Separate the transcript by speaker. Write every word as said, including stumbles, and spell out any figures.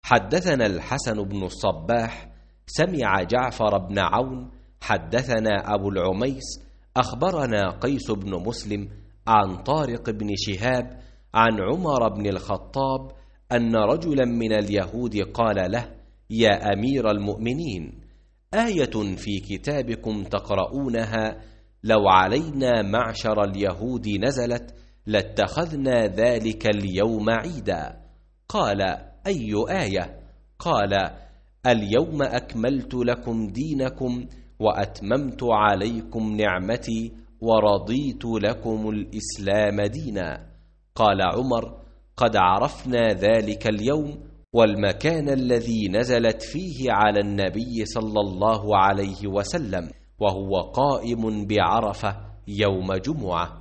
Speaker 1: حدثنا الحسن بن الصباح سمع جعفر بن عون حدثنا أبو العميس أخبرنا قيس بن مسلم عن طارق بن شهاب عن عمر بن الخطاب أن رجلا من اليهود قال له: يا أمير المؤمنين، آية في كتابكم تقرؤونها لو علينا معشر اليهود نزلت لاتخذنا ذلك اليوم عيدا. قال: أي آية؟ قال: اليوم أكملت لكم دينكم وأتممت عليكم نعمتي ورضيت لكم الإسلام دينا. قال عمر: قد عرفنا ذلك اليوم والمكان الذي نزلت فيه على النبي صلى الله عليه وسلم، وهو قائم بعرفة يوم جمعة.